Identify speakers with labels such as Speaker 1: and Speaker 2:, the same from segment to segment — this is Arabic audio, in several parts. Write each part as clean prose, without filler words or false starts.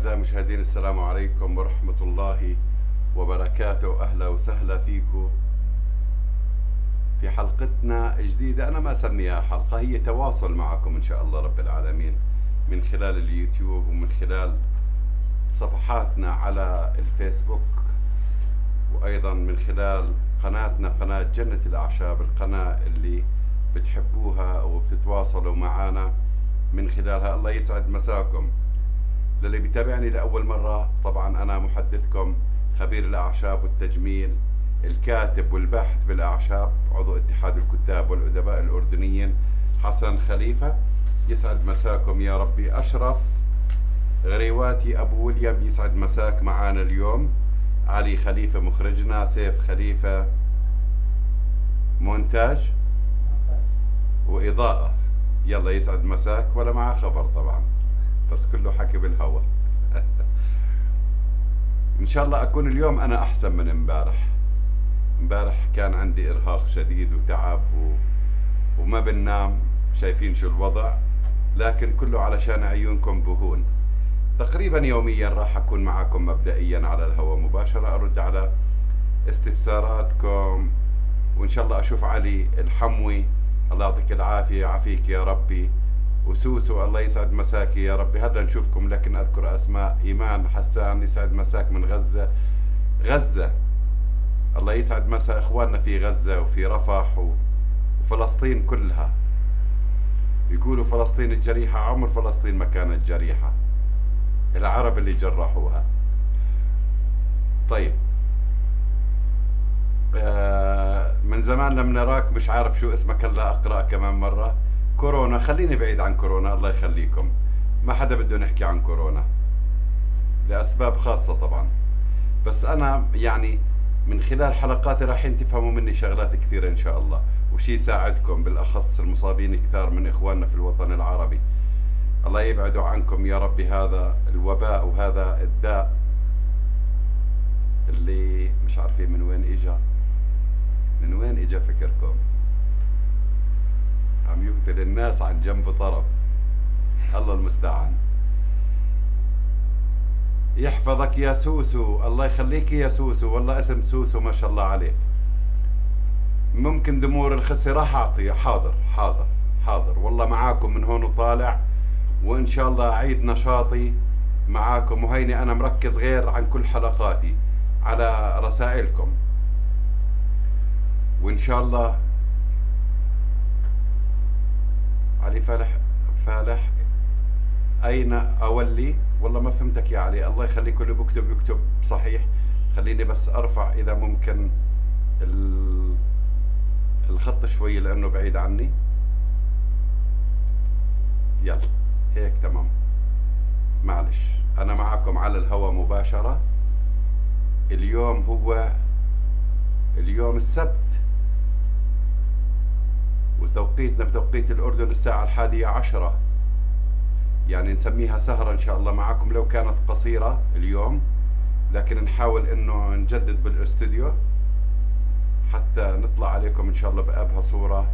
Speaker 1: أعزائي المشاهدين، السلام عليكم ورحمة الله وبركاته. أهلا وسهلا فيكم في حلقتنا جديدة. أنا ما أسميها حلقة، هي تواصل معكم إن شاء الله رب العالمين من خلال اليوتيوب ومن خلال صفحاتنا على الفيسبوك، وأيضا من خلال قناتنا قناة جنة الأعشاب، القناة اللي بتحبوها وبتتواصلوا معنا من خلالها. الله يسعد مساكم. للي بيتابعني لأول مرة، طبعا أنا محدثكم خبير الأعشاب والتجميل، الكاتب والباحث بالأعشاب، عضو اتحاد الكتاب والأدباء الأردنيين، حسن خليفة. يسعد مساكم يا ربي. أشرف غريواتي أبو ويليام، يسعد مساك معانا اليوم. علي خليفة مخرجنا، سيف خليفة مونتاج وإضاءة. يلا يسعد مساك، ولا معاه خبر طبعا، بس كله حكي بالهوا. ان شاء الله اكون اليوم انا احسن من امبارح. امبارح كان عندي ارهاق شديد وتعب وما بننام، شايفين شو الوضع، لكن كله علشان عيونكم بهون. تقريبا يوميا راح اكون معكم مبدئيا على الهواء مباشرة، ارد على استفساراتكم، وان شاء الله اشوف علي الحموي، الله يعطيك العافية، يعافيك يا ربي، وسوسو الله يسعد مساكي يا ربي. هلا نشوفكم، لكن اذكر اسماء. ايمان حسان يسعد مساك من غزة. الله يسعد مسا اخواننا في غزة وفي رفح وفلسطين كلها. يقولوا فلسطين الجريحة، عمر فلسطين ما كانت جريحة، العرب اللي جرحوها. طيب، من زمان لم نراك، مش عارف شو اسمك، هلا اقرأ كمان مرة. كورونا، خليني بعيد عن كورونا الله يخليكم، ما حدا بده نحكي عن كورونا لأسباب خاصة طبعا، بس أنا يعني من خلال حلقاتي راح تفهموا مني شغلات كثيرة إن شاء الله، وشي يساعدكم بالأخص المصابين كثار من إخواننا في الوطن العربي. الله يبعدوا عنكم يا ربي هذا الوباء وهذا الداء اللي مش عارفين من وين إجا فكركم. عم يقتل الناس عن جنب طرف، الله المستعان. يحفظك يا سوسو، الله يخليك يا سوسو، والله اسم سوسو ما شاء الله عليه. ممكن دمور الخسي راح اعطي، حاضر والله معاكم من هون وطالع، وان شاء الله اعيد نشاطي معاكم، وهيني انا مركز غير عن كل حلقاتي على رسائلكم، وان شاء الله. علي فالح أين أولي؟ والله ما فهمتك يا علي، الله يخليك. اللي بكتب يكتب صحيح. خليني بس أرفع إذا ممكن الخط شوي لأنه بعيد عني. يلا هيك تمام. معلش، أنا معكم على الهواء مباشرة. اليوم هو اليوم السبت، وتوقيتنا بتوقيت الأردن الساعة 11، يعني نسميها سهرة إن شاء الله معكم، لو كانت قصيرة اليوم، لكن نحاول إنه نجدد بالاستوديو حتى نطلع عليكم إن شاء الله بأبهى صورة.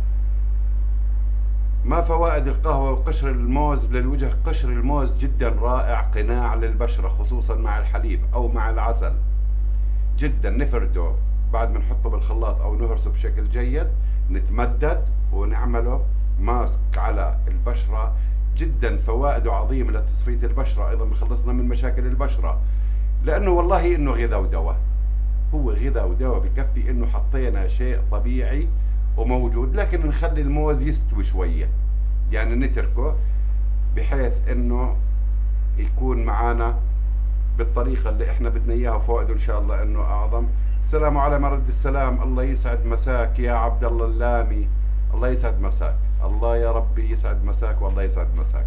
Speaker 1: ما فوائد القهوة وقشر الموز للوجه؟ قشر الموز جدا رائع، قناع للبشرة، خصوصا مع الحليب أو مع العسل، جدا. نفرده بعد ما نحطه بالخلاط أو نهرسه بشكل جيد، نتمدد ونعمله ماسك على البشرة، جدا فوائده عظيمة لتصفية البشرة، أيضا بخلصنا من مشاكل البشرة، لأنه والله إنه غذاء ودواء، هو غذاء ودواء، بكفي إنه حطينا شيء طبيعي وموجود، لكن نخلي الموز يستوي شوية، يعني نتركه بحيث إنه يكون معانا بالطريقة اللي إحنا بدنا إياها، فوائده إن شاء الله إنه أعظم. السلام على مرد السلام، الله يسعد مساك يا عبد الله اللامي، الله يسعد مساك، الله يا ربي يسعد مساك، والله يسعد مساك.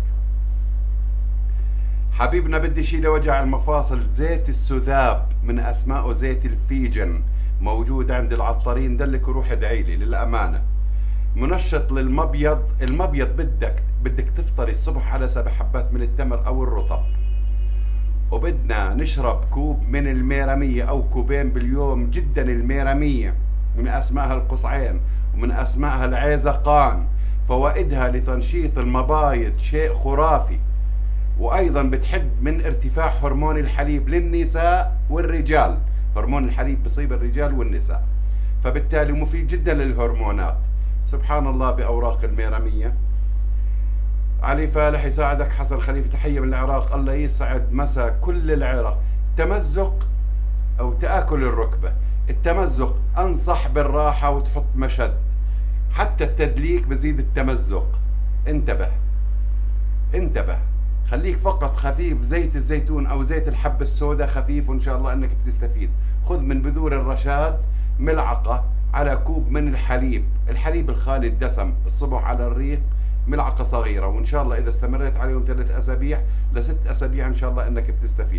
Speaker 1: حبيبنا بدي شيء لوجع المفاصل، زيت السذاب، من اسمائه زيت الفيجن، موجود عند العطارين، دلك وروح ادعي لي للامانه. منشط للمبيض، المبيض بدك تفطري الصبح على 7 حبات من التمر او الرطب، وبدنا نشرب كوب من الميرمية أو كوبين باليوم، جدا الميرمية من أسمائها القصعين ومن أسمائها العيزقان، فوائدها لتنشيط المبايض شيء خرافي. وأيضا بتحد من ارتفاع هرمون الحليب للنساء والرجال. هرمون الحليب بصيب الرجال والنساء، فبالتالي مفيد جدا للهرمونات. سبحان الله بأوراق الميرمية. علي فالح يساعدك. حسن خليفة تحية من العراق. الله يسعد مسا كل العراق. تمزق أو تآكل الركبة. التمزق أنصح بالراحة وتحط مشد، حتى التدليك بزيد التمزق. انتبه انتبه، خليك فقط خفيف زيت الزيتون أو زيت الحب السوداء خفيف، وإن شاء الله أنك بتستفيد. خذ من بذور الرشاد ملعقة على كوب من الحليب الخالي الدسم الصبح على الريق، ملعقة صغيرة، وإن شاء الله إذا استمريت عليهم 3 أسابيع ل6 أسابيع إن شاء الله أنك بتستفيد.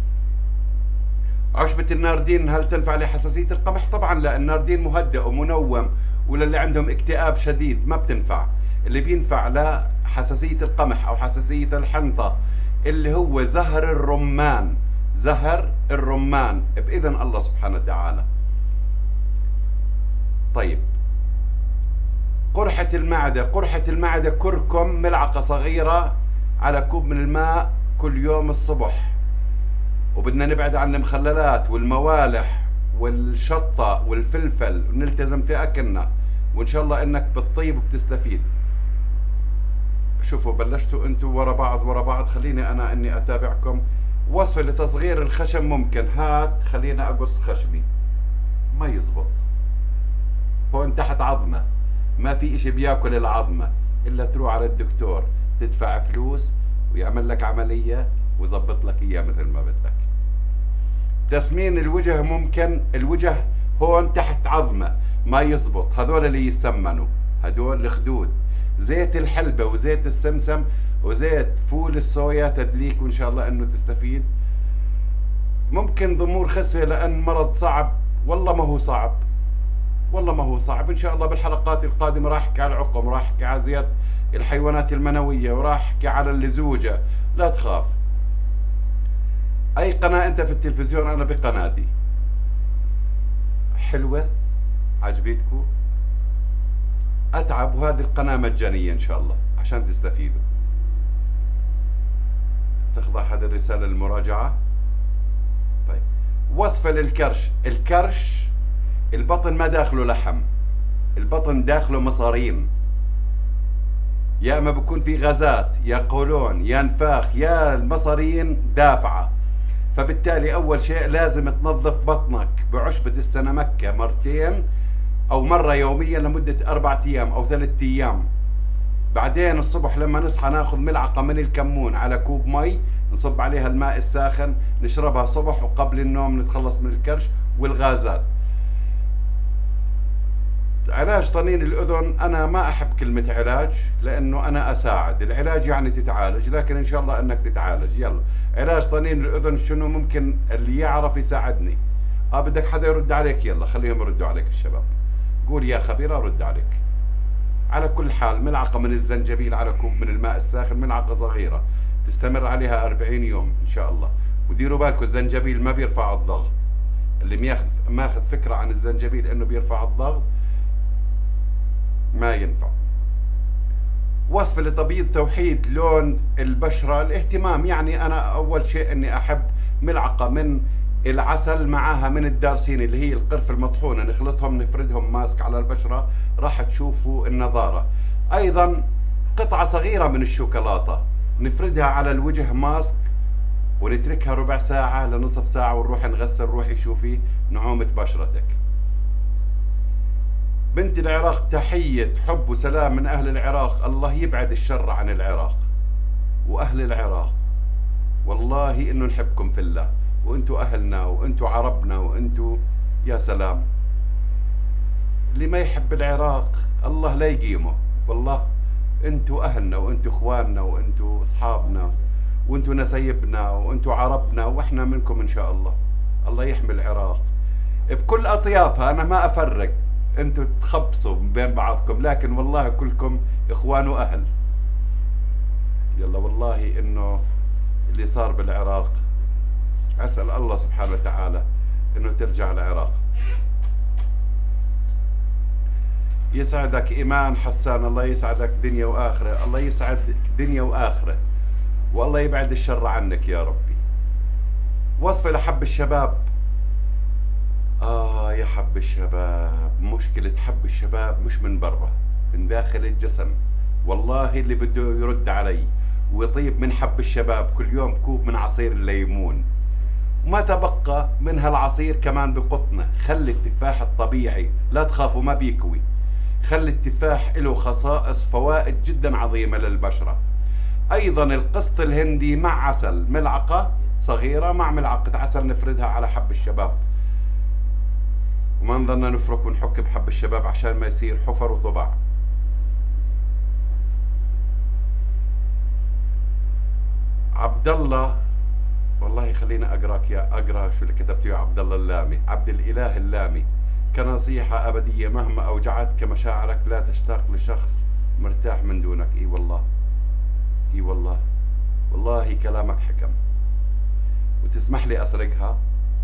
Speaker 1: عشبة الناردين هل تنفع لحساسية القمح؟ طبعا لا، الناردين مهدئ ومنوم، وللي عندهم اكتئاب شديد ما بتنفع. اللي بينفع لحساسية القمح أو حساسية الحنطة اللي هو زهر الرمان بإذن الله سبحانه وتعالى. طيب، قرحة المعدة كركم ملعقة صغيرة على كوب من الماء كل يوم الصبح. وبدنا نبعد عن المخللات والموالح والشطة والفلفل ونلتزم في أكلنا، وإن شاء الله إنك بتطيب وبتستفيد. شوفوا بلشتوا أنتوا ورا بعض. خليني أنا إني أتابعكم. وصفة لتصغير الخشم ممكن. خلينا أقص خشمي، ما يزبط. هون تحت عظمة، ما في إشي بياكل العظمة إلا تروح على الدكتور تدفع فلوس ويعمل لك عملية ويظبط لك إياه مثل ما بدك. تسمين الوجه ممكن. الوجه هون تحت عظمة ما يزبط، هذول اللي يسمنوا، هذول الخدود. زيت الحلبة وزيت السمسم وزيت فول الصويا تدليك، وإن شاء الله أنه تستفيد. ممكن ضمور خسة لأن مرض صعب. والله ما هو صعب. إن شاء الله بالحلقات القادمة راح أحكي على العقم، راح أحكي على زيادة الحيوانات المنوية، وراح أحكي على اللزوجة. لا تخاف. أي قناة أنت في التلفزيون أنا بقناتي. حلوة عجبتكم؟ أتعب، وهذه القناة مجانية إن شاء الله عشان تستفيدوا. تخضع هذه الرسالة للمراجعة. طيب، وصفة للكرش. الكرش البطن ما داخله لحم، البطن داخله مصارين. يا اما بكون في غازات، يا قولون، يا نفاخ، يا المصارين دافعة. فبالتالي اول شيء لازم تنظف بطنك بعشبة السنمكة 2 او مرة يوميا لمدة 4 ايام او 3 ايام. بعدين الصبح لما نصحى ناخذ ملعقة من الكمون على كوب مي، نصب عليها الماء الساخن، نشربها صبح وقبل النوم، نتخلص من الكرش والغازات. علاج طنين الأذن، أنا ما أحب كلمة علاج لأنه أنا أساعد. العلاج يعني تتعالج، لكن إن شاء الله أنك تتعالج. يلا، علاج طنين الأذن شنو؟ ممكن اللي يعرف يساعدني. بدك حدا يرد عليك؟ يلا خليهم يردوا عليك الشباب. قول يا خبير أرد عليك. على كل حال، ملعقة من الزنجبيل على كوب من الماء الساخن، ملعقة صغيرة، تستمر عليها 40 يوم إن شاء الله. وديروا بالكم الزنجبيل ما بيرفع الضغط. اللي ماخذ فكرة عن الزنجبيل إنه بيرفع الضغط ما ينفع. وصفة لتبييض توحيد لون البشرة. الاهتمام يعني أنا أول شيء أني أحب ملعقة من العسل معها من الدارسين اللي هي القرفة المطحونة، نخلطهم نفردهم ماسك على البشرة، راح تشوفوا النضارة. أيضا قطعة صغيرة من الشوكولاتة نفردها على الوجه ماسك، ونتركها ربع ساعة لنصف ساعة، ونروح نغسل. روحي شوفي نعومة بشرتك. بنت العراق تحية حب وسلام من أهل العراق. الله يبعد الشر عن العراق وأهل العراق. والله إنه نحبكم في الله، وإنتوا أهلنا، وإنتوا عربنا، وإنتوا يا سلام. اللي ما يحب العراق الله لا يقيمه. والله إنتوا أهلنا، وإنتوا إخواننا، وإنتوا أصحابنا، وإنتوا نسيبنا، وإنتوا عربنا، وإحنا منكم إن شاء الله. الله يحمي العراق بكل أطيافها. أنا ما أفرق، انتوا تخبصوا بين بعضكم، لكن والله كلكم اخوان واهل. يلا، والله انه اللي صار بالعراق، اسال الله سبحانه وتعالى انه ترجع العراق. يسعدك ايمان حسان، الله يسعدك دنيا واخره. الله يسعدك دنيا واخره. والله يبعد الشر عنك يا ربي. وصفة لحب الشباب. يا حب الشباب، مشكلة حب الشباب مش من برا، من داخل الجسم. والله اللي بده يرد علي ويطيب من حب الشباب كل يوم كوب من عصير الليمون، وما تبقى من هالعصير كمان بقطنه. خلي التفاح الطبيعي، لا تخافوا ما بيكوي. خلي التفاح له خصائص فوائد جدا عظيمة للبشرة. ايضا القسط الهندي مع عسل، ملعقة صغيرة مع ملعقة عسل نفردها على حب الشباب، وما نضلنا نفرك ونحك بحب الشباب عشان ما يصير حفر وطبع. عبد الله، والله خليني اقراك اقرا شو اللي كتبته يا عبد الله اللامي، عبد الاله اللامي. كنصيحة ابدية، مهما اوجعتك مشاعرك لا تشتاق لشخص مرتاح من دونك. اي والله، اي والله، والله كلامك حكم. وتسمح لي اسرقها؟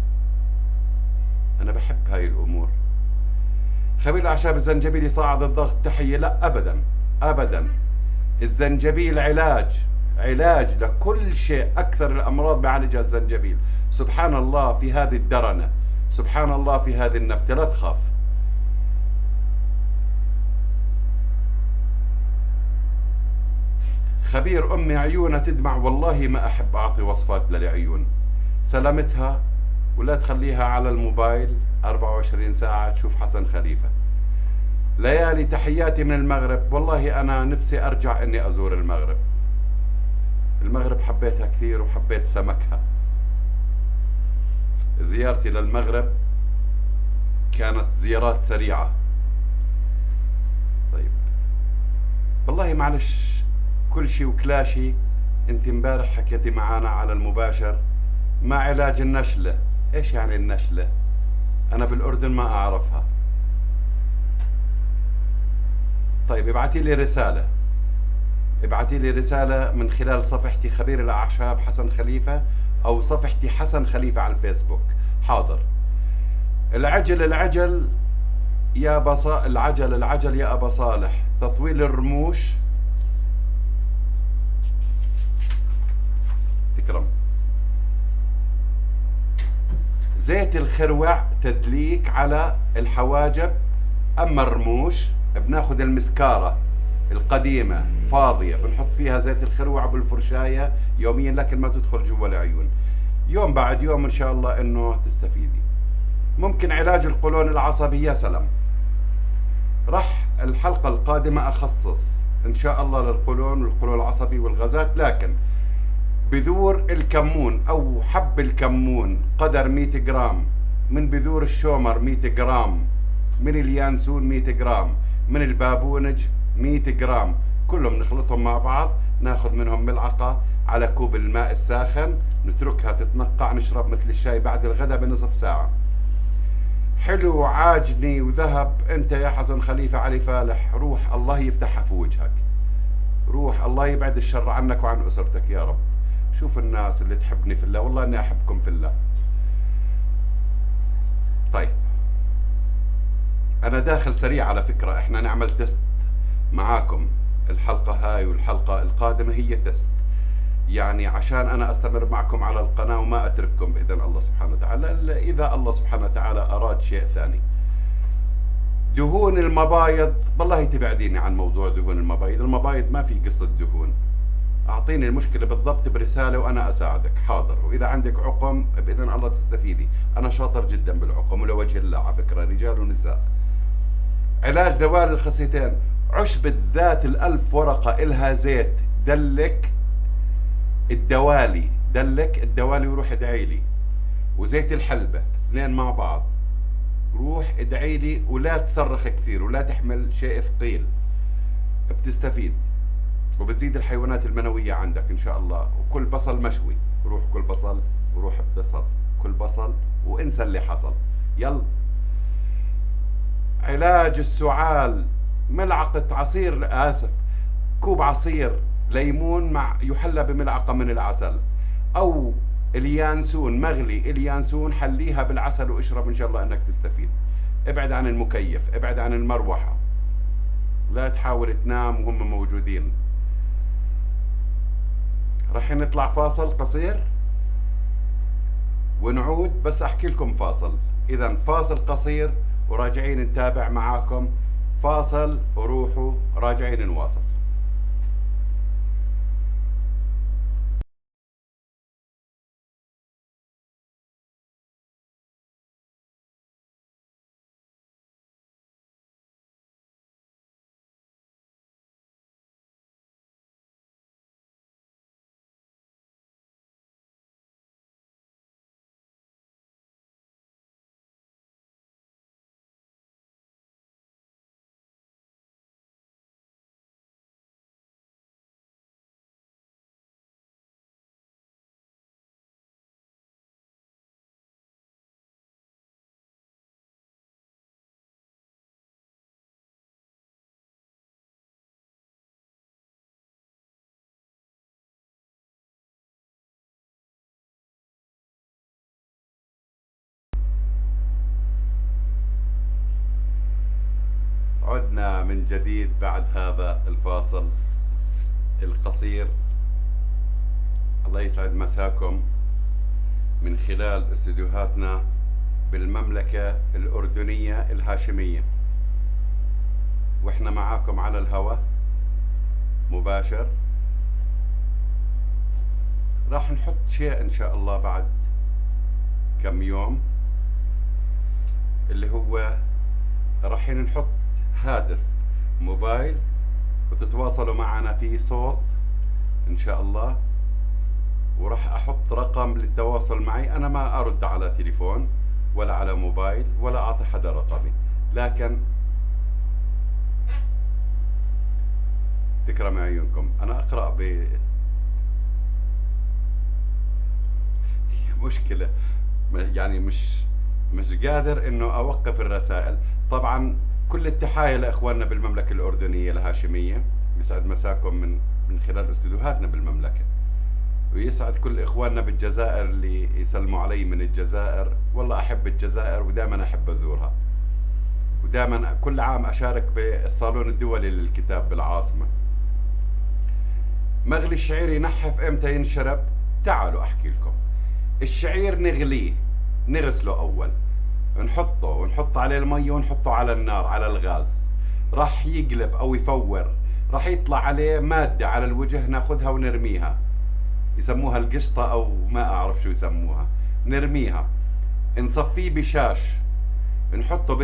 Speaker 1: انا بحب هاي الامور. خبير الاعشاب الزنجبيل يصعد الضغط، تحية. لا ابدا ابدا، الزنجبيل علاج لكل شيء. اكثر الامراض بعالجها الزنجبيل. سبحان الله في هذه الدرنة، سبحان الله في هذه النبتة، لا تخاف. خبير امي عيونها تدمع، والله ما احب اعطي وصفات للعيون. سلامتها، ولا تخليها على الموبايل 24 ساعة تشوف حسن خليفة. ليالي، تحياتي من المغرب. والله انا نفسي ارجع اني ازور المغرب. المغرب حبيتها كثير وحبيت سمكها. زيارتي للمغرب كانت زيارات سريعة. طيب والله معلش، كل شيء وكلاشي. انت امبارح حكيتي معانا على المباشر ما علاج النشلة. ايش يعني النشلة؟ انا بالاردن ما اعرفها. طيب ابعتي لي رسالة من خلال صفحتي خبير الأعشاب حسن خليفة، أو صفحتي حسن خليفة على الفيسبوك. حاضر. العجل يا أبا صالح. تطويل الرموش، تكرم. زيت الخروع تدليك على الحواجب. أما الرموش بناخذ المسكارة القديمة فاضية، بنحط فيها زيت الخروع بالفرشاية يوميا، لكن ما تدخل جوا العيون. يوم بعد يوم ان شاء الله انه تستفيدي. ممكن علاج القولون العصبي. يا سلام، راح الحلقة القادمة اخصص ان شاء الله للقولون والقولون العصبي والغازات. لكن بذور الكمون او حب الكمون قدر 100 جرام، من بذور الشومر 100 جرام، من اليانسون 100 جرام، من البابونج 100 جرام، كلهم نخلطهم مع بعض، ناخذ منهم ملعقة على كوب الماء الساخن، نتركها تتنقع، نشرب مثل الشاي بعد الغداء بنصف ساعة. حلو عاجني وذهب. انت يا حسن خليفة علي فالح، روح الله يفتحها في وجهك، روح الله يبعد الشر عنك وعن أسرتك يا رب. شوف الناس اللي تحبني في الله، والله اني احبكم في الله. طيب انا داخل سريع على فكرة. احنا نعمل تست معاكم، الحلقة هاي والحلقة القادمة هي تست، يعني عشان انا استمر معكم على القناة وما اترككم باذن الله سبحانه وتعالى، اذا الله سبحانه وتعالى اراد شيء ثاني. دهون المبايض، والله تبعديني عن موضوع دهون المبايض. المبايض ما في قصة دهون. اعطيني المشكلة بالضبط برسالة وانا اساعدك. حاضر. واذا عندك عقم باذن الله تستفيدي، انا شاطر جدا بالعقم ولوجه الله على فكرة، رجال ونساء. علاج دوال الخصيتين، عشبة ذات ال1000 ورقة إلها زيت. دلك الدوالي وروح ادعي لي، وزيت الحلبة، اثنين مع بعض. روح ادعي لي ولا تصرخ كثير ولا تحمل شيء ثقيل، بتستفيد وبتزيد الحيوانات المنوية عندك ان شاء الله. وكل بصل مشوي، روح كل بصل وروح بتصل كل بصل وانسى اللي حصل. يلا. علاج السعال، ملعقة عصير كوب عصير ليمون مع يحلى بملعقة من العسل، او اليانسون مغلي. اليانسون حليها بالعسل واشرب ان شاء الله انك تستفيد. ابعد عن المكيف، ابعد عن المروحة، لا تحاول تنام وهم موجودين. راح نطلع فاصل قصير ونعود، بس احكي لكم فاصل. اذا فاصل قصير وراجعين نتابع معاكم. فاصل وروحوا، راجعين نواصل. عدنا من جديد بعد هذا الفاصل القصير. الله يسعد مساكم من خلال استديوهاتنا بالمملكة الأردنية الهاشمية، واحنا معاكم على الهواء مباشر. راح نحط شيء ان شاء الله بعد كم يوم، اللي هو راح نحط هاتف موبايل وتتواصلوا معنا في صوت ان شاء الله، وراح احط رقم للتواصل معي. انا ما ارد على تليفون ولا على موبايل ولا اعطي حدا رقمي، لكن تكرم عيونكم انا اقرا مشكلة، يعني مش قادر انه اوقف الرسائل. طبعا كل التحايا لاخواننا بالمملكة الأردنية الهاشمية، يسعد مساكم من خلال استديوهاتنا بالمملكة، ويسعد كل اخواننا بالجزائر اللي يسلموا علي من الجزائر. والله احب الجزائر ودائما احب ازورها، ودائما كل عام اشارك بالصالون الدولي للكتاب بالعاصمة. مغلي الشعير ينحف امتى ينشرب؟ تعالوا احكي لكم. الشعير نغليه، نغسله اول، ونحط عليه المي ونحطه على النار على الغاز. راح يقلب او يفور، راح يطلع عليه مادة على الوجه، ناخذها ونرميها، يسموها القشطة او ما اعرف شو يسموها، نرميها. نصفيه بشاش، نحطه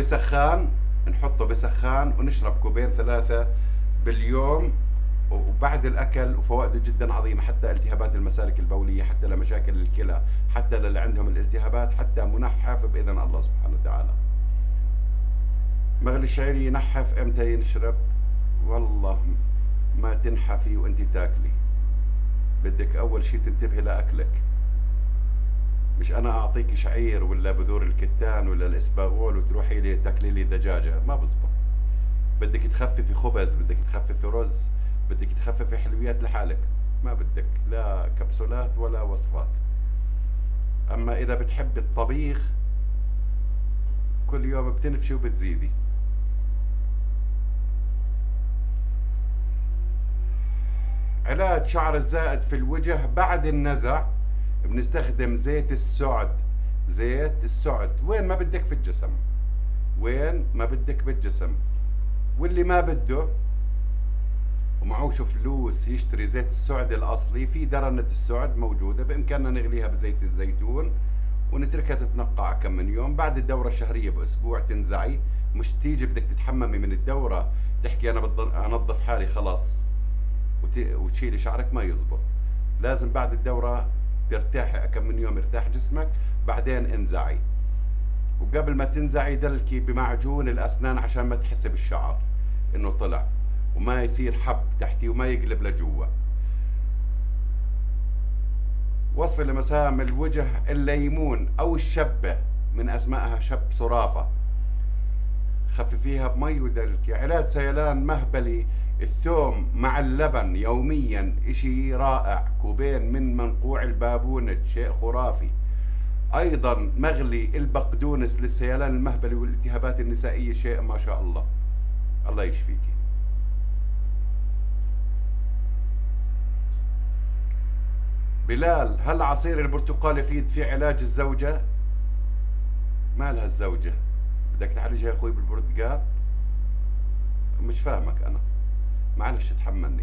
Speaker 1: بسخان ونشرب كوبين 3 باليوم، وبعد الاكل. وفوائده جدا عظيمه، حتى التهابات المسالك البوليه، حتى لمشاكل الكلى، حتى للي عندهم الالتهابات، حتى منحف باذن الله سبحانه وتعالى. مغلي الشعير ينحف امتى ينشرب؟ والله ما تنحفي وانت تاكلي، بدك اول شيء تنتبهي لاكلك. مش انا اعطيك شعير ولا بذور الكتان ولا الاسباغول وتروحي لي تاكلي لي دجاجه، ما بزبط. بدك تخففي خبز، بدك تخففي رز، بدك تخففي حلويات لحالك، ما بدك لا كبسولات ولا وصفات. اما اذا بتحب الطبيخ كل يوم بتنفشي وبتزيدي. علاج شعر الزائد في الوجه بعد النزع، بنستخدم زيت السعد. زيت السعد وين ما بدك في الجسم، وين ما بدك بالجسم. واللي ما بده ومعوش فلوس يشتري زيت السعد الأصلي، في درنة السعد موجودة، بإمكاننا نغليها بزيت الزيتون ونتركها تتنقع كم من يوم. بعد الدورة الشهرية بأسبوع تنزعي. مش تيجي بدك تتحممي من الدورة تحكي أنا بدي أنظف حالي خلاص وتشيلي شعرك، ما يزبط. لازم بعد الدورة ترتاحي كم من يوم، يرتاح جسمك، بعدين انزعي. وقبل ما تنزعي دلكي بمعجون الأسنان عشان ما تحسي بالشعر إنه طلع، وما يصير حب تحتي وما يقلب لجوا. وصفة لمسام الوجه: الليمون أو الشبة، من أسمائها شب صرافة، خففيها بمي ودلكي. علاج سيلان مهبلي: الثوم مع اللبن يوميا، اشي رائع. كوبين من منقوع البابونج، شيء خرافي. ايضا مغلي البقدونس للسيلان المهبلي والالتهابات النسائية، شيء ما شاء الله. الله يشفيكي. بلال، هل عصير البرتقال يفيد في علاج الزوجة؟ ما لها الزوجة، بدك تعالجها يا اخوي بالبرتقال؟ مش فاهمك انا، معلش تحملني.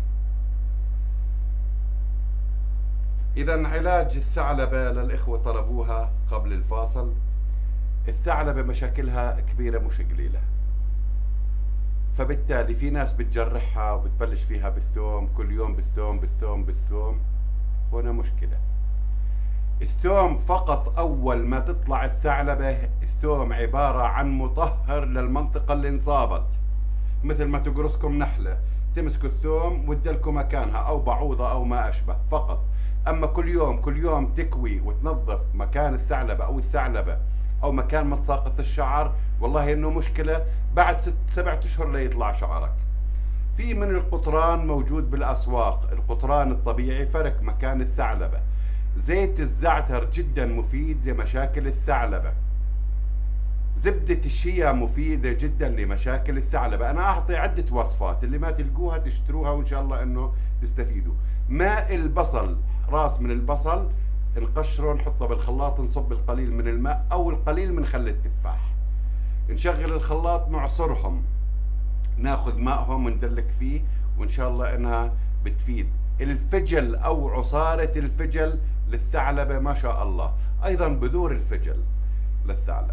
Speaker 1: اذا علاج الثعلبة للاخوة طلبوها قبل الفاصل. الثعلبة مشاكلها كبيرة مش قليلة، فبالتالي في ناس بتجرحها وبتبلش فيها بالثوم، كل يوم بالثوم بالثوم بالثوم. هنا مشكلة. الثوم فقط أول ما تطلع الثعلبة، الثوم عبارة عن مطهر للمنطقة اللي انصابت، مثل ما تقرصكم نحلة تمسكوا الثوم وتدلكوا مكانها، أو بعوضة أو ما أشبه فقط. أما كل يوم كل يوم تكوي وتنظف مكان الثعلبة أو الثعلبة أو مكان متساقط الشعر، والله إنه مشكلة. بعد 6-7 أشهر ليطلع شعرك. في من القطران موجود بالأسواق، القطران الطبيعي فرك مكان الثعلبة. زيت الزعتر جدا مفيد لمشاكل الثعلبة. زبدة الشيا مفيدة جدا لمشاكل الثعلبة. أنا أعطي عدة وصفات، اللي ما تلقوها تشتروها وإن شاء الله إنه تستفيدوا. ماء البصل، راس من البصل نقشره نحطه بالخلاط، نصب القليل من الماء أو القليل من خل التفاح، نشغل الخلاط نعصرهم، ناخذ ماءهم وندلك فيه، وإن شاء الله إنها بتفيد. الفجل أو عصارة الفجل للثعلبة ما شاء الله، أيضا بذور الفجل للثعلبة.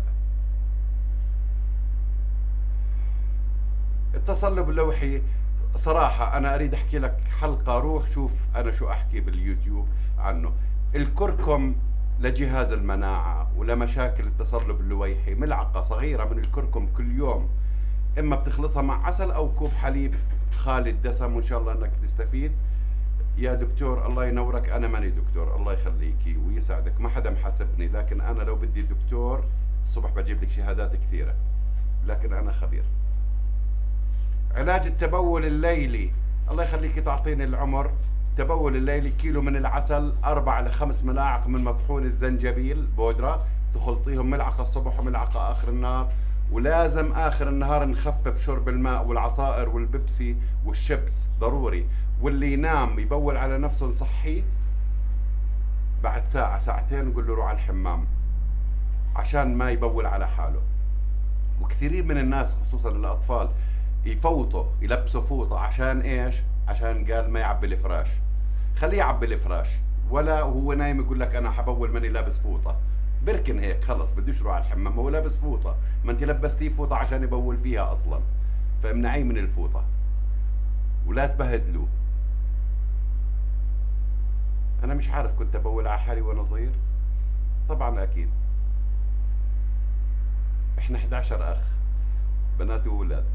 Speaker 1: التصلب اللوحي صراحة أنا أريد أحكي لك حلقة، روح شوف أنا شو أحكي باليوتيوب عنه. الكركم لجهاز المناعة ولمشاكل التصلب اللويحي، ملعقة صغيرة من الكركم كل يوم، إما بتخلطها مع عسل أو كوب حليب خالي الدسم، وإن شاء الله أنك تستفيد. يا دكتور الله ينورك، أنا ماني دكتور، الله يخليكي ويسعدك، ما حدا محاسبني، لكن أنا لو بدي دكتور الصبح بجيب لك شهادات كثيرة، لكن أنا خبير. علاج التبول الليلي، الله يخليكي تعطيني العمر. تبول الليلي، كيلو من العسل، 4 ل 5 ملاعق من مطحون الزنجبيل بودرة، تخلطيهم ملعقة الصبح وملعقة آخر النهار. ولازم آخر النهار نخفف شرب الماء والعصائر والبيبسي والشيبس ضروري. واللي ينام يبول على نفسه نصحيه بعد ساعة ساعتين، نقول له روح على الحمام عشان ما يبول على حاله. وكثيرين من الناس خصوصا الأطفال يفوطوا، يلبسوا فوطة عشان إيش؟ عشان قال ما يعبي الفراش. خليه يعبي الفراش، ولا وهو نايم يقول لك أنا حبول ماني لابس فوطة. بركن هيك خلص بدوش يروح على الحمام، هو لابس فوطة، ما انت لبستيه فوطة عشان يبول فيها أصلا، فامنعيه من الفوطة ولا تبهدلوه. أنا مش عارف كنت أبول على حالي وأنا صغير؟ طبعا أكيد. إحنا 11 أخ، بنات وولاد.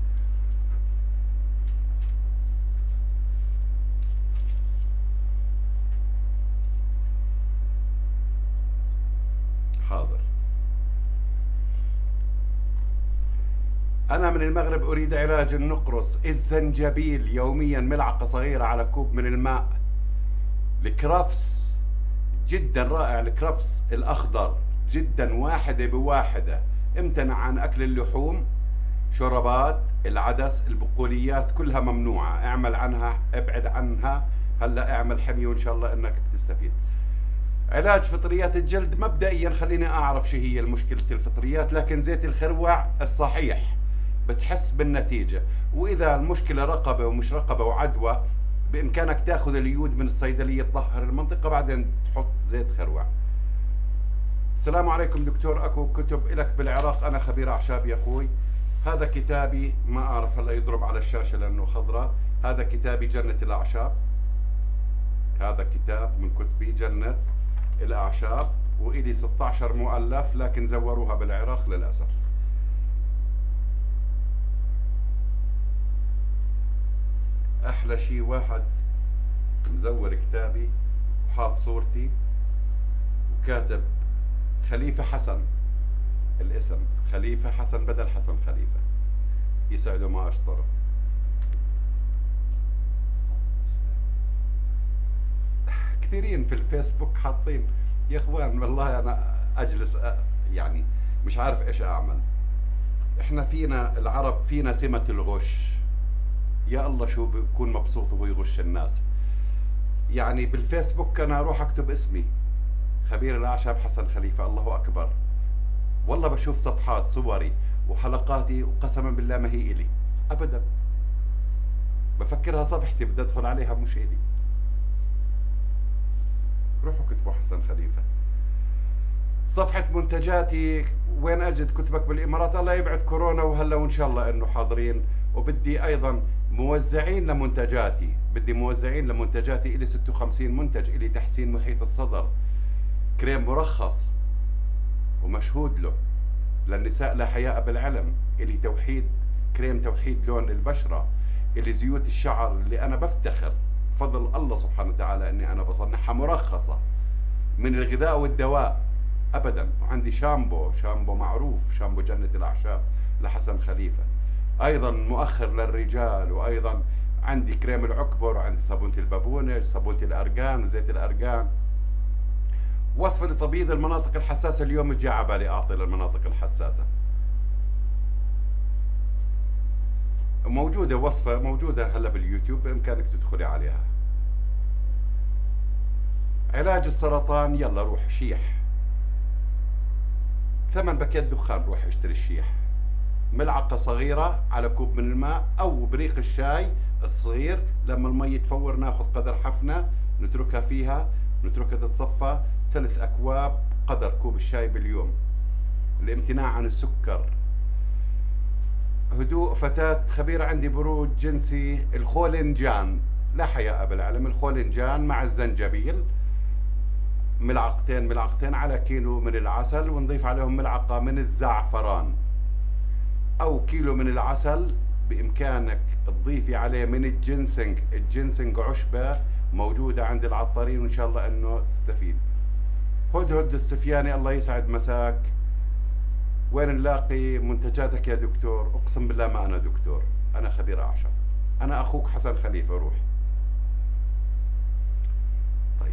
Speaker 1: حاضر. أنا من المغرب أريد علاج النقرس. الزنجبيل يوميا ملعقة صغيرة على كوب من الماء. الكرفس جدا رائع، الكرفس الأخضر جدا، واحدة بواحدة. امتنع عن أكل اللحوم، شوربات، العدس، البقوليات كلها ممنوعة، اعمل عنها، ابعد عنها. هلا اعمل حمية وإن شاء الله إنك بتستفيد. علاج فطريات الجلد، مبدئيا خليني أعرف شو هي المشكلة الفطريات، لكن زيت الخروع الصحيح بتحس بالنتيجة. وإذا المشكلة رقبة ومش رقبة وعدوى، بإمكانك تاخذ اليود من الصيدلية تطهر المنطقة، بعدين تحط زيت خروع. السلام عليكم دكتور، أكو كتب إلك بالعراق، أنا خبير أعشاب يا أخوي. هذا كتابي، ما أعرف هلا يضرب على الشاشة لأنه خضراء. هذا كتابي جنة الأعشاب، هذا كتاب من كتبي جنة الأعشاب، وإلي 16 مؤلف لكن زوروها بالعراق للأسف. أحلى شيء واحد مزور كتابي وحاط صورتي وكاتب خليفة حسن، الاسم خليفة حسن بدل حسن خليفة، يسعده ما أشطره. كثيرين في الفيسبوك حاطين. يا اخوان والله انا اجلس يعني مش عارف ايش اعمل. احنا فينا العرب فينا سمة الغش، يا الله شو بكون مبسوط وهو يغش الناس. يعني بالفيسبوك أنا أروح أكتب اسمي خبير الأعشاب حسن خليفة، الله أكبر، والله بشوف صفحات صوري وحلقاتي وقسما بالله ما هي إلي أبدا، بفكرها صفحتي بدي أدخل عليها مش إلي. روحوا كتبوا حسن خليفة. صفحة منتجاتي وين أجد كتبك بالإمارات؟ الله يبعد كورونا وهلا وإن شاء الله إنه حاضرين. وبدي أيضا موزعين لمنتجاتي، بدي موزعين لمنتجاتي، إلي 56 منتج، إلي تحسين محيط الصدر، كريم مرخص ومشهود له للنساء لا حياء بالعلم، إلي توحيد كريم توحيد لون للبشرة، إلي زيوت الشعر اللي أنا بفتخر بفضل الله سبحانه وتعالى إني أنا بصنعها مرخصة من الغذاء والدواء أبدا. وعندي شامبو معروف، شامبو جنة الأعشاب لحسن خليفة، أيضا مؤخر للرجال، وأيضا عندي كريم العكبر، وعندي صابونة البابونج، صابونة الأرجان وزيت الأرجان. وصفة لتبييض المناطق الحساسة، اليوم جاء على بالي أعطي للمناطق الحساسة. موجودة وصفة موجودة هلا باليوتيوب، بإمكانك تدخلي عليها. علاج السرطان، يلا روح شيح 8 باكيت دخان، روح اشتري الشيح، ملعقة صغيرة على كوب من الماء أو بريق الشاي الصغير، لما المي تفور ناخذ قدر حفنة نتركها فيها، نتركها تتصفى، 3 أكواب قدر كوب الشاي باليوم. الامتناع عن السكر، هدوء فتاة خبيرة عندي بروج جنسي، الخولنجان لا حياء بالعلم، الخولنجان مع الزنجبيل، ملعقتين على كيلو من العسل، ونضيف عليهم ملعقة من الزعفران، أو كيلو من العسل بإمكانك تضيفي عليه من الجنسنج عشبة موجودة عند العطارين، وإن شاء الله أنه تستفيد. هدهد السفياني، الله يسعد مساك، وين نلاقي منتجاتك يا دكتور؟ أقسم بالله ما أنا دكتور، أنا خبير أعشاب، أنا أخوك حسن خليفة، روح. طيب،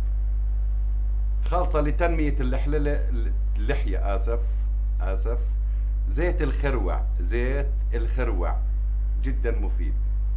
Speaker 1: خلطة لتنمية اللحية، آسف، زيت الخروع جدا مفيد.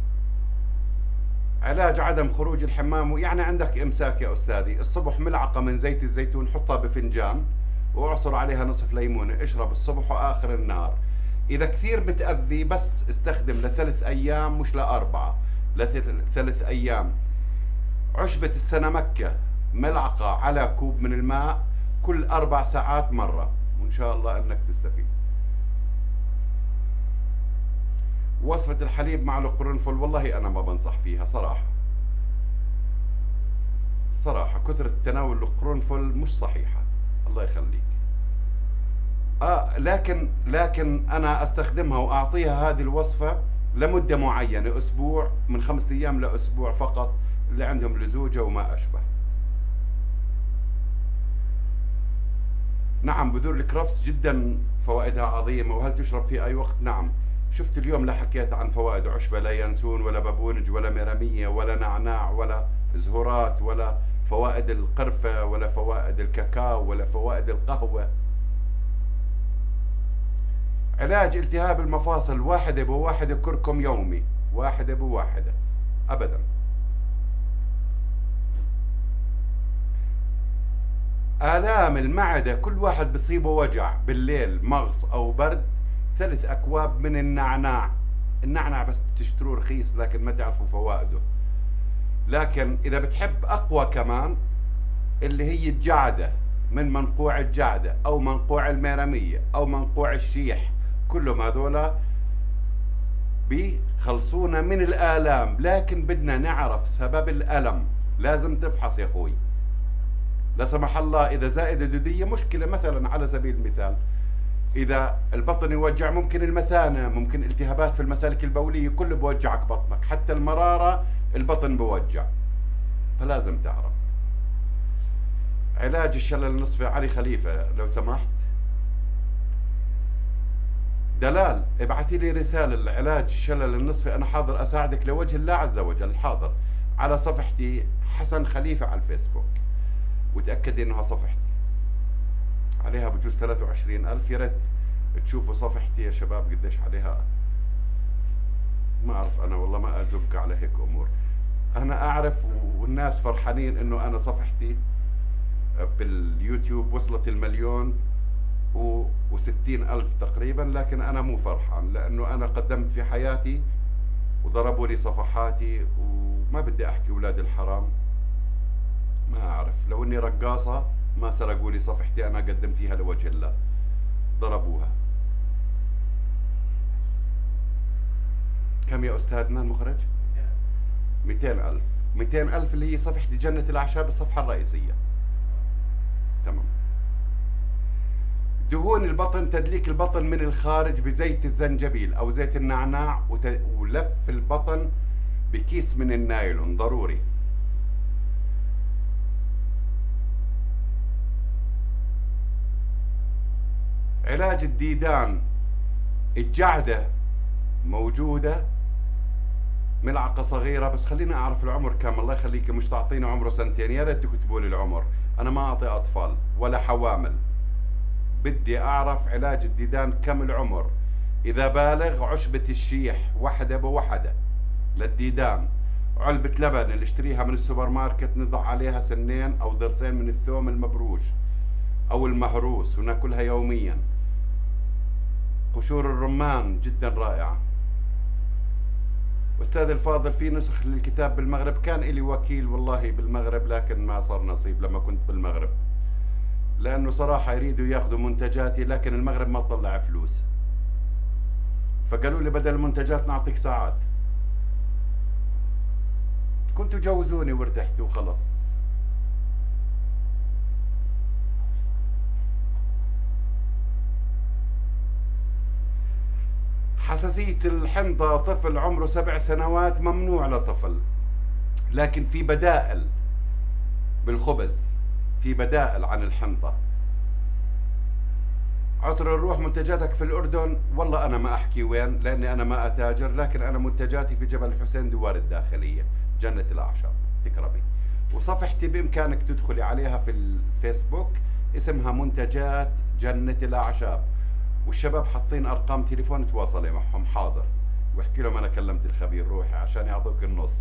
Speaker 1: علاج عدم خروج الحمام، يعني عندك إمساك يا أستاذي، الصبح ملعقة من زيت الزيتون حطها بفنجان واعصر عليها نصف ليمونة، اشرب الصبح وآخر النهار. إذا كثير بتأذي بس استخدم ل3 أيام مش ل4، ل3 أيام. عشبة السنمكة ملعقة على كوب من الماء كل 4 ساعات مرة، وإن شاء الله أنك تستفيد. وصفة الحليب مع القرنفل، والله أنا ما بنصح فيها صراحة كثرة تناول القرنفل مش صحيحة، الله يخليك. لكن أنا أستخدمها وأعطيها هذه الوصفة لمدة معينة، أسبوع، من 5 أيام لأسبوع فقط، اللي عندهم لزوجة وما أشبه. نعم، بذور الكرفس جدا فوائدها عظيمة، وهل تشرب في أي وقت؟ نعم. شفت اليوم لا حكيت عن فوائد عشبة، لا ينسون ولا بابونج ولا ميرمية ولا نعناع ولا زهورات ولا فوائد القرفة ولا فوائد الكاكاو ولا فوائد القهوة. علاج التهاب المفاصل، 1 ب1 كركم يومي، 1 ب1 أبدا. آلام المعدة، كل واحد بصيبه وجع بالليل، مغص أو برد، 3 أكواب من النعناع بس تشتروه رخيص لكن ما تعرفوا فوائده. لكن إذا بتحب أقوى كمان، اللي هي الجعدة، من منقوع الجعدة أو منقوع الميرمية أو منقوع الشيح، كلهم هذولا بيخلصونا من الآلام. لكن بدنا نعرف سبب الألم، لازم تفحص يا أخوي. لا سمح الله إذا زائدة دودية مشكلة، مثلا على سبيل المثال إذا البطن يوجع، ممكن المثانة، ممكن التهابات في المسالك البولية، كله بوجعك بطنك، حتى المرارة البطن بوجع، فلازم تعرف. علاج الشلل النصفي، علي خليفة لو سمحت. دلال ابعثي لي رسالة علاج الشلل النصفي، أنا حاضر أساعدك لوجه الله عز وجل، حاضر، على صفحتي حسن خليفة على الفيسبوك، وتأكدي إنها صفحتي، عليها بجوز 23,000. يا ريت تشوفوا صفحتي يا شباب قديش عليها، ما أعرف أنا والله، ما أدق على هيك أمور. أنا أعرف والناس فرحانين انه انا صفحتي باليوتيوب وصلت المليون و60 ألف تقريبا، لكن أنا مو فرحان لأنه أنا قدمت في حياتي وضربوا لي صفحاتي، وما بدي أحكي ولاد الحرام، ما أعرف، لو إني رقاصة ما سرقوا لي صفحتي، أنا أقدم فيها لوجه الله، ضربوها. كم يا أستاذنا المخرج؟ 200 ألف. 200 ألف اللي هي صفحتي جنة الأعشاب، الصفحة الرئيسية. تمام. دهون البطن، تدليك البطن من الخارج بزيت الزنجبيل أو زيت النعناع، ولف البطن بكيس من النايلون ضروري. علاج الديدان، الجعدة موجودة، ملعقة صغيرة، بس خلينا أعرف العمر كم. الله يخليك، مش تعطيني عمره 2 سنين، يا ريت تكتبوا لي العمر، أنا ما أعطي أطفال ولا حوامل، بدي أعرف علاج الديدان كم العمر. إذا بالغ عشبة الشيح واحدة بوحدة للديدان، علبة لبن اللي اشتريها من السوبر ماركت نضع عليها 2 أو ضرسين من الثوم المبروش أو المهروس وناكلها يوميا. قشور الرمان جدا رائعة. أستاذ الفاضل، في نسخ للكتاب بالمغرب، كان إلي وكيل والله بالمغرب، لكن ما صار نصيب لما كنت بالمغرب، لأنه صراحة يريدوا ياخذوا منتجاتي، لكن المغرب ما طلع فلوس، فقالوا لي بدل المنتجات نعطيك ساعات. كنتوا جوزوني وارتحتوا خلص. حساسية الحنطة، طفل عمره 7 سنوات ممنوع لطفل، لكن في بدائل بالخبز، في بدائل عن الحنطة. عطر الروح منتجاتك في الأردن، والله أنا ما أحكي وين لأني أنا ما أتاجر، لكن أنا منتجاتي في جبل الحسين دوار الداخلية جنة الأعشاب، تكرمي. وصفحتي بإمكانك تدخلي عليها في الفيسبوك، اسمها منتجات جنة الأعشاب، والشباب حاطين أرقام تليفون تواصلي معهم، حاضر، واحكي لهم أنا كلمت الخبير روحي عشان يعطوك النص.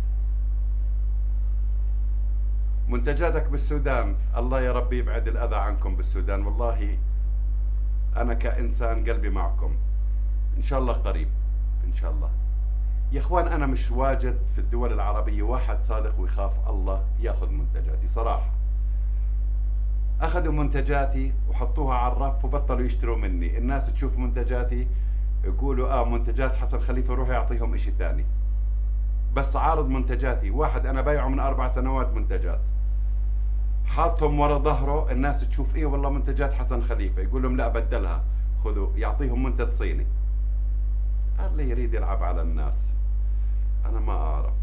Speaker 1: منتجاتك بالسودان، الله يا ربي يبعد الأذى عنكم بالسودان، والله أنا كإنسان قلبي معكم، إن شاء الله قريب إن شاء الله. يا إخوان، أنا مش واجد في الدول العربية واحد صادق ويخاف الله ياخذ منتجاتي صراحة. أخذوا منتجاتي وحطوها على الرف وبطلوا يشتروا مني، الناس تشوف منتجاتي يقولوا منتجات حسن خليفة، روح يعطيهم إشي ثاني. بس عارض منتجاتي، واحد أنا بايعه من 4 سنوات منتجات، حاطهم ورا ظهره، الناس تشوف إيه والله منتجات حسن خليفة، يقول لهم لا بدلها، خذوا، يعطيهم منتج صيني. اللي يريد يلعب على الناس، أنا ما أعرف.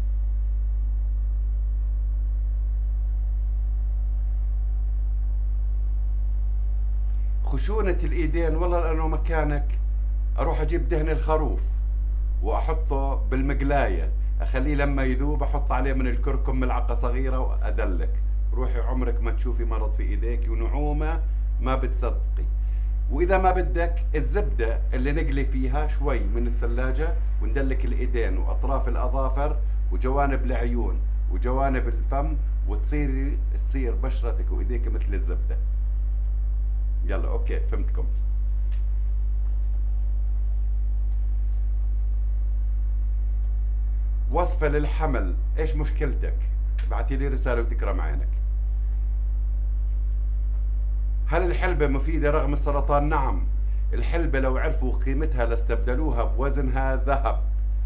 Speaker 1: خشونة الإيدين، والله لأنه مكانك أروح أجيب دهن الخروف وأحطه بالمقلاية، أخليه لما يذوب أحط عليه من الكركم ملعقة صغيرة وأدلك، روحي عمرك ما تشوفي مرض في إيديك، ونعومة ما بتصدقي. وإذا ما بدك الزبدة اللي نقلي فيها شوي من الثلاجة وندلك الإيدين وأطراف الأظافر وجوانب العيون وجوانب الفم، تصير بشرتك وإيديك مثل الزبدة. يلا أوكي فهمتكم. وصفة للحمل، إيش مشكلتك؟ ابعتي لي رسالة وتكرم عينك. هل الحلبة مفيدة رغم السرطان؟ نعم، الحلبة لو عرفوا قيمتها لاستبدلوها بوزنها ذهب.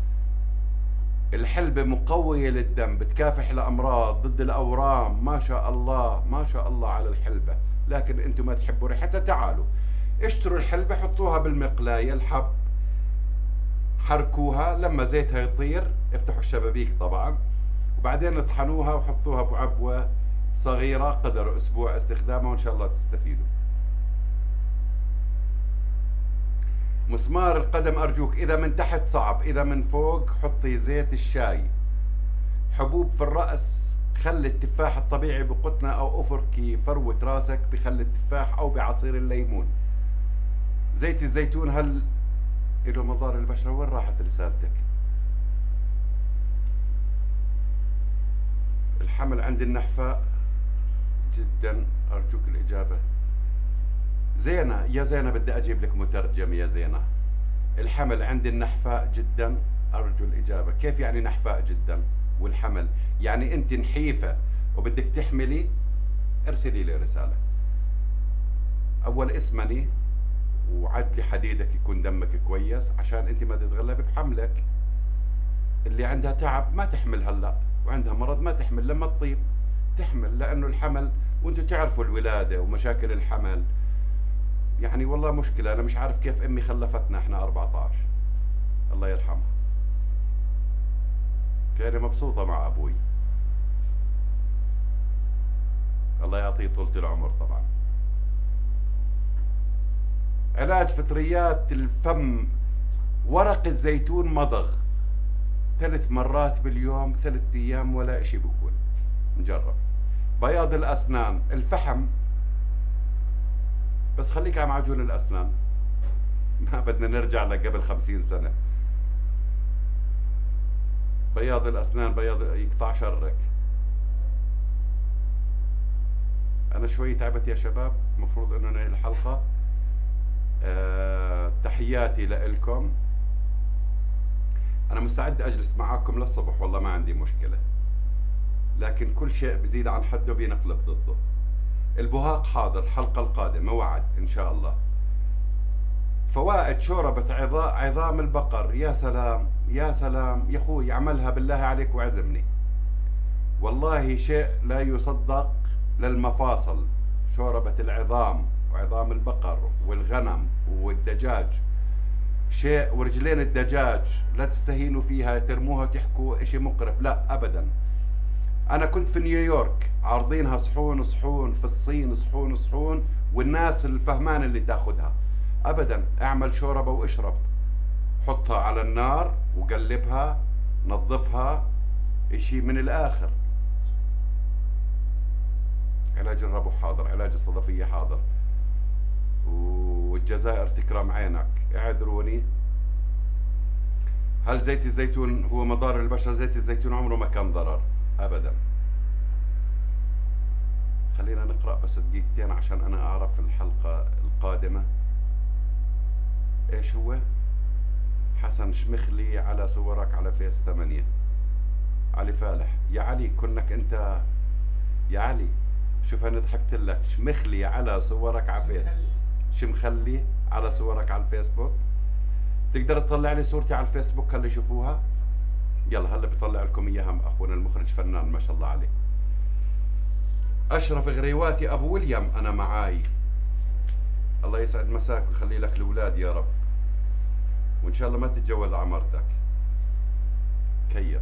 Speaker 1: الحلبة مقوية للدم، بتكافح الأمراض ضد الأورام، ما شاء الله ما شاء الله على الحلبة. لكن انتم ما تحبوا ريحتها، تعالوا اشتروا الحلبة، حطوها بالمقلاية الحب، حركوها لما زيتها يطير، افتحوا الشبابيك طبعا، وبعدين اطحنوها وحطوها بعبوة صغيرة قدر أسبوع استخدامها، وإن شاء الله تستفيدوا. مسمار القدم أرجوك، إذا من تحت صعب، إذا من فوق حطي زيت الشاي. حبوب في الرأس، خل التفاح الطبيعي بقطنة أو أفركي فروة راسك بخل التفاح أو بعصير الليمون. زيت الزيتون هل له مضار البشرة؟ وين راحت رسالتك؟ الحمل عند النحفاء جدا، أرجوك الإجابة. زينة يا زينة، بدي أجيب لك مترجم يا زينة. الحمل عند النحفاء جدا، أرجو الإجابة. كيف يعني نحفاء جدا والحمل؟ يعني أنت نحيفة وبدك تحملي، ارسلي لي رسالة. أول اسمني وعدلي حديدك يكون دمك كويس عشان أنت ما تتغلبي بحملك. اللي عندها تعب ما تحمل هلا، وعندها مرض ما تحمل، لما تطيب تحمل، لأنه الحمل وأنتوا تعرفوا الولادة ومشاكل الحمل يعني والله مشكلة. أنا مش عارف كيف أمي خلفتنا إحنا 14، الله يرحمها، كانت مبسوطة مع أبوي، الله يعطيه طولة العمر. طبعا علاج فطريات الفم، ورق الزيتون مضغ 3 مرات باليوم 3 أيام ولا إشي بكون. نجرب. بياض الأسنان، الفحم، بس خليك على معجون الأسنان، ما بدنا نرجع لقبل 50 سنة. بياض الأسنان، بياض يقطع شرك. أنا شوي تعبت يا شباب، مفروض إنه ننهي الحلقة. تحياتي لإلكم. أنا مستعد أجلس معاكم للصبح، والله ما عندي مشكلة، لكن كل شيء بزيد عن حده بينقلب ضده. البهاق حاضر، الحلقة القادمة وعد إن شاء الله. فوائد شوربة عظام البقر، يا سلام يا سلام يا أخوي، اعملها بالله عليك وعزمني، والله شيء لا يصدق للمفاصل. شوربة العظام وعظام البقر والغنم والدجاج شيء، ورجلين الدجاج لا تستهينوا فيها ترموها وتحكوا اشي مقرف، لا ابدا. انا كنت في نيويورك عارضينها صحون صحون، في الصين صحون صحون، والناس الفهمان اللي تاخدها ابدا. اعمل شوربة واشرب، حطها على النار وقلبها، نظفها، اشي من الاخر. علاج الربو حاضر، علاج الصدفية حاضر، والجزائر تكرم عينك. اعذروني. هل زيت الزيتون هو مضار للبشرة؟ زيت الزيتون عمره ما كان ضرر ابدا. خلينا نقرأ بس دقيقتين عشان انا اعرف الحلقة القادمة ايش هو. حسن شمخلي على صورك على فيس 8. علي فالح، يا علي كنك انت يا علي، شوف انا ضحكت لك. شمخلي على صورك على فيس، شمخلي على صورك على الفيسبوك. تقدر تطلع لي صورتي على الفيسبوك هلا يشوفوها؟ يلا هلا بطلع لكم اياها اخونا المخرج فنان ما شاء الله عليه. اشرف غريواتي ابو ويليام انا معاي، الله يسعد مساك ويخلي لك الاولاد يا رب، وان شاء الله ما تتجوز عمرتك. كيف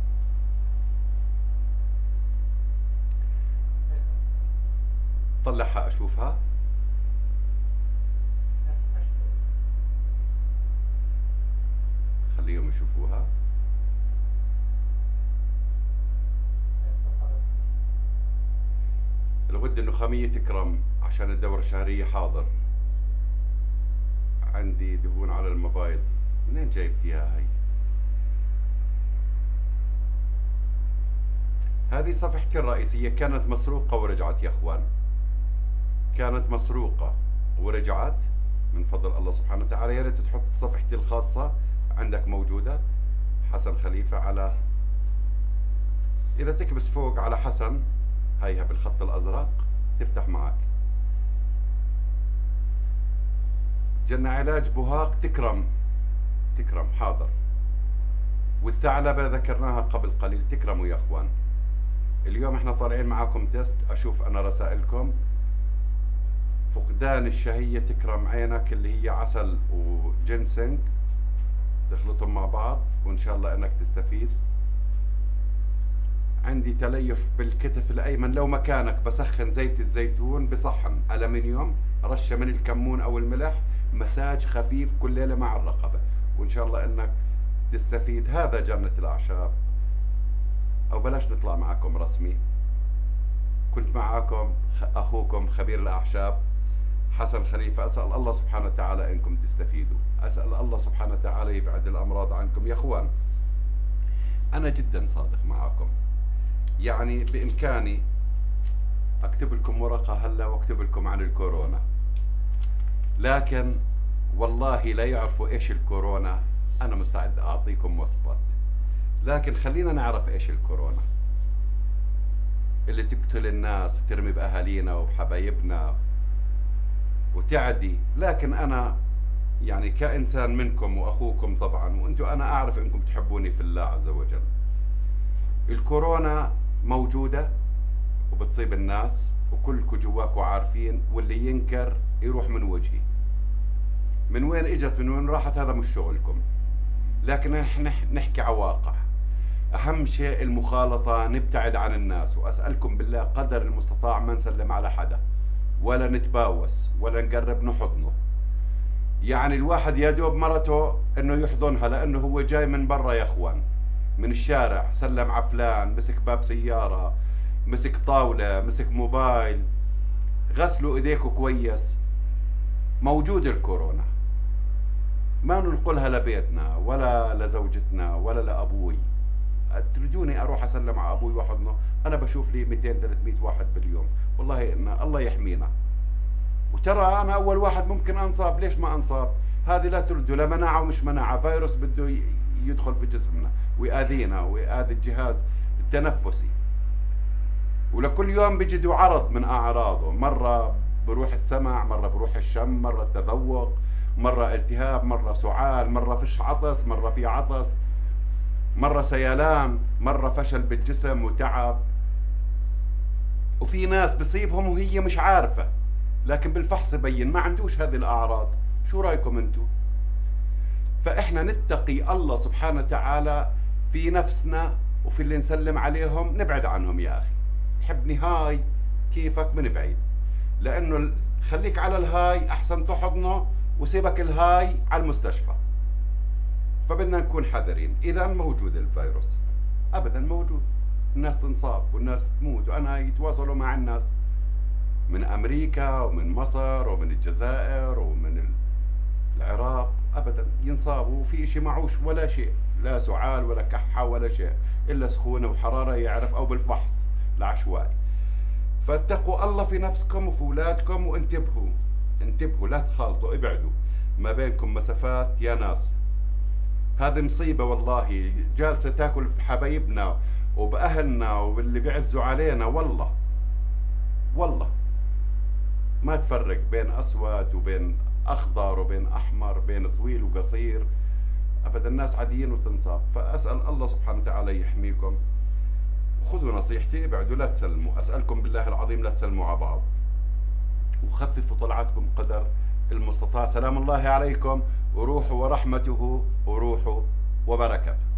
Speaker 1: طلعها اشوفها. خليهم يشوفوها. الغدة النخامية تكرم عشان الدورة الشهرية حاضر. عندي دهون على المبايض، منين جايبتيها هاي؟ هذه صفحتي الرئيسية، كانت مسروقة ورجعت يا اخوان، كانت مسروقة ورجعت من فضل الله سبحانه وتعالى. يا ريت تحط صفحتي الخاصة عندك موجودة، حسن خليفة، على إذا تكبس فوق على حسن هيها بالخط الأزرق تفتح معك. جنة علاج بهاق تكرم، تكرم حاضر. والثعلبة ذكرناها قبل قليل، تكرموا يا اخوان. اليوم احنا طالعين معاكم تيست، اشوف انا رسائلكم. فقدان الشهية تكرم عينك، اللي هي عسل وجنسنج تخلطهم مع بعض وان شاء الله انك تستفيد. عندي تليف بالكتف الايمن، لو مكانك بسخن زيت الزيتون بصحن ألمنيوم، رشة من الكمون او الملح، مساج خفيف كل ليلة مع الرقبة، وان شاء الله انك تستفيد. هذا جنة الاعشاب. او بلاش نطلع معكم رسمي، كنت معاكم اخوكم خبير الاعشاب حسن خليفة. اسأل الله سبحانه وتعالى انكم تستفيدوا، اسأل الله سبحانه وتعالى يبعد الامراض عنكم يا اخوان. انا جدا صادق معاكم، يعني بإمكاني أكتب لكم ورقة هلا وأكتب لكم عن الكورونا، لكن والله لا يعرفوا إيش الكورونا. أنا مستعد أعطيكم وصفات، لكن خلينا نعرف إيش الكورونا اللي تقتل الناس وترمي بأهالينا وبحبايبنا وتعدي. لكن أنا يعني كإنسان منكم وأخوكم طبعا، وأنتم أنا أعرف أنكم تحبوني في الله عز وجل. الكورونا موجودة وبتصيب الناس وكلكم جواكم عارفين، واللي ينكر يروح من وجهي. من وين اجت من وين راحت هذا مش شغلكم، لكن نحن نحكي على واقع. اهم شيء المخالطة، نبتعد عن الناس، واسألكم بالله قدر المستطاع ما نسلم على حدا ولا نتباوس ولا نقرب نحضنه. يعني الواحد يا دوب مرته انه يحضنها لانه هو جاي من برا يا اخوان، من الشارع، سلم على فلان، مسك باب سيارة، مسك طاولة، مسك موبايل. غسلوا ايديكم كويس. موجود الكورونا، ما ننقلها لبيتنا ولا لزوجتنا ولا لأبوي. تريدوني اروح اسلم على ابوي واحضنه؟ انا بشوف لي 200 300 واحد باليوم، والله إن الله يحمينا. وترى انا اول واحد ممكن انصاب، ليش ما انصاب؟ هذه لا ترده لا مناعة ومش مناعة، فيروس بده يدخل في جسمنا ويأذينا ويأذي الجهاز التنفسي. ولكل يوم بيجدوا عرض من أعراضه، مرة بروح السمع، مرة بروح الشم، مرة التذوق، مرة التهاب، مرة سعال، مرة فيش عطس، مرة في عطس، مرة سيلان، مرة فشل بالجسم وتعب. وفي ناس بصيبهم وهي مش عارفة، لكن بالفحص يبين ما عندوش هذه الأعراض. شو رأيكم انتو؟ فإحنا نتقي الله سبحانه وتعالى في نفسنا وفي اللي نسلم عليهم، نبعد عنهم يا أخي. تحبني هاي كيفك من بعيد، لأنه خليك على الهاي أحسن تحضنه وسيبك الهاي على المستشفى. فبدنا نكون حذرين. إذا موجود الفيروس، أبدا موجود، الناس تنصاب والناس تموت، وأنا يتواصلوا مع الناس من أمريكا ومن مصر ومن الجزائر ومن العراق، أبدا ينصابوا وفي إشي معوش ولا شيء، لا سعال ولا كحة ولا شيء، إلا سخونة وحرارة يعرف، أو بالفحص العشوائي. فاتقوا الله في نفسكم وفي أولادكم، وانتبهوا انتبهوا، لا تخالطوا، ابعدوا ما بينكم مسافات يا ناس. هذه مصيبة والله، جالسة تاكل بحبايبنا وبأهلنا وباللي بيعزوا علينا. والله ما تفرق بين أسود وبين أخضر وبين أحمر، بين طويل وقصير، أبدا الناس عاديين وتنصاب. فأسأل الله سبحانه وتعالى يحميكم. خذوا نصيحتي، ابعدوا، لا تسلموا. أسألكم بالله العظيم لا تسلموا على بعض، وخففوا طلعاتكم قدر المستطاع. سلام الله عليكم، وروحوا ورحمته وروحوا وبركاته.